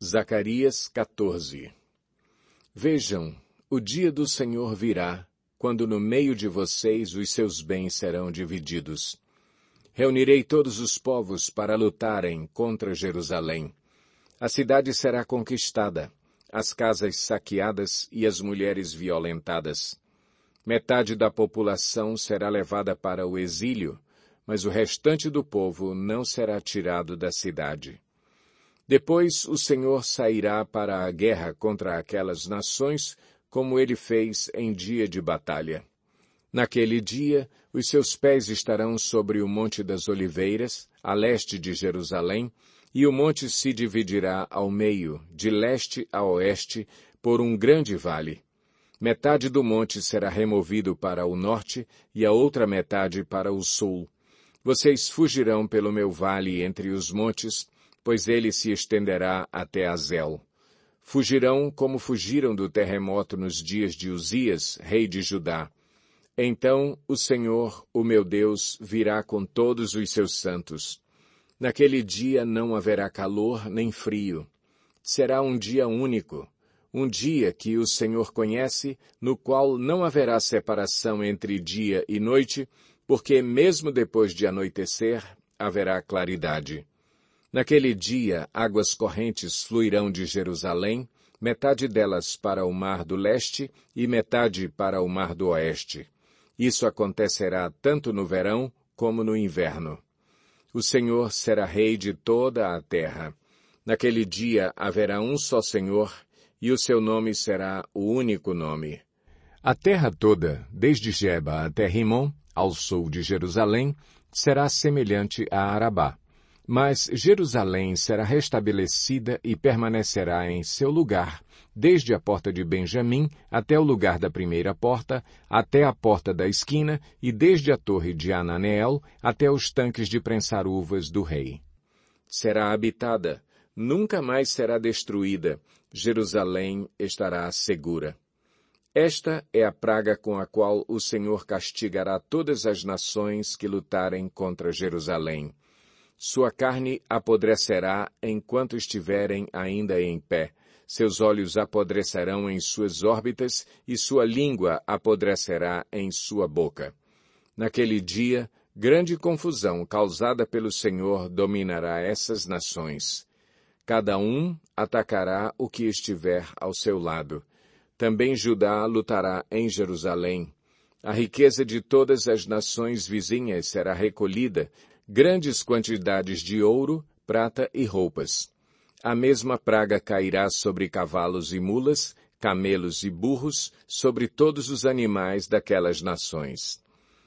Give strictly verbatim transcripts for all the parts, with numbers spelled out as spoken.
Zacarias quatorze. Vejam, o dia do Senhor virá, quando no meio de vocês os seus bens serão divididos. Reunirei todos os povos para lutarem contra Jerusalém. A cidade será conquistada, as casas saqueadas e as mulheres violentadas. Metade da população será levada para o exílio, mas o restante do povo não será tirado da cidade. Depois o Senhor sairá para a guerra contra aquelas nações, como ele fez em dia de batalha. Naquele dia, os seus pés estarão sobre o Monte das Oliveiras, a leste de Jerusalém, e o monte se dividirá ao meio, de leste a oeste, por um grande vale. Metade do monte será removido para o norte e a outra metade para o sul. Vocês fugirão pelo meu vale entre os montes, pois ele se estenderá até Azel. Fugirão como fugiram do terremoto nos dias de Uzias, rei de Judá. Então o Senhor, o meu Deus, virá com todos os seus santos. Naquele dia não haverá calor nem frio. Será um dia único, um dia que o Senhor conhece, no qual não haverá separação entre dia e noite, porque mesmo depois de anoitecer, haverá claridade. Naquele dia, águas correntes fluirão de Jerusalém, metade delas para o mar do leste e metade para o mar do oeste. Isso acontecerá tanto no verão como no inverno. O Senhor será rei de toda a terra. Naquele dia haverá um só Senhor, e o seu nome será o único nome. A terra toda, desde Geba até Rimon, ao sul de Jerusalém, será semelhante a Arabá. Mas Jerusalém será restabelecida e permanecerá em seu lugar, desde a porta de Benjamim até o lugar da primeira porta, até a porta da esquina, e desde a torre de Ananeel até os tanques de prensar uvas do rei. Será habitada, nunca mais será destruída, Jerusalém estará segura. Esta é a praga com a qual o Senhor castigará todas as nações que lutarem contra Jerusalém. Sua carne apodrecerá enquanto estiverem ainda em pé. Seus olhos apodrecerão em suas órbitas e sua língua apodrecerá em sua boca. Naquele dia, grande confusão causada pelo Senhor dominará essas nações. Cada um atacará o que estiver ao seu lado. Também Judá lutará em Jerusalém. A riqueza de todas as nações vizinhas será recolhida, grandes quantidades de ouro, prata e roupas. A mesma praga cairá sobre cavalos e mulas, camelos e burros, sobre todos os animais daquelas nações.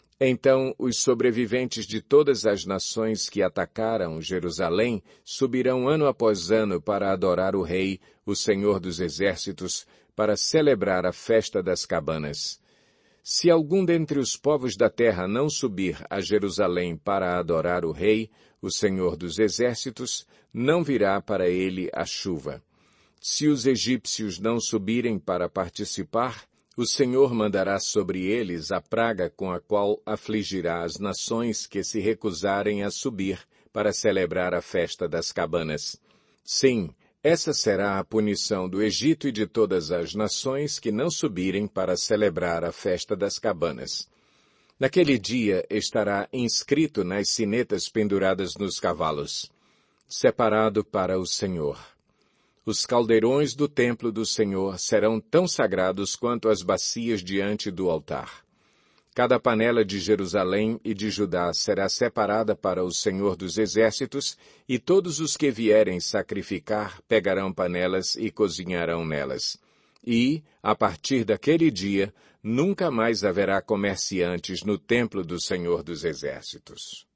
Então os sobreviventes de todas as nações que atacaram Jerusalém subirão ano após ano para adorar o Rei, o Senhor dos Exércitos, para celebrar a festa das cabanas. Se algum dentre os povos da terra não subir a Jerusalém para adorar o Rei, o Senhor dos Exércitos, não virá para ele a chuva. Se os egípcios não subirem para participar, o Senhor mandará sobre eles a praga com a qual afligirá as nações que se recusarem a subir para celebrar a festa das cabanas. Sim, essa será a punição do Egito e de todas as nações que não subirem para celebrar a festa das cabanas. Naquele dia estará inscrito nas sinetas penduradas nos cavalos: separado para o Senhor. Os caldeirões do templo do Senhor serão tão sagrados quanto as bacias diante do altar. Cada panela de Jerusalém e de Judá será separada para o Senhor dos Exércitos, e todos os que vierem sacrificar pegarão panelas e cozinharão nelas. E, a partir daquele dia, nunca mais haverá comerciantes no templo do Senhor dos Exércitos.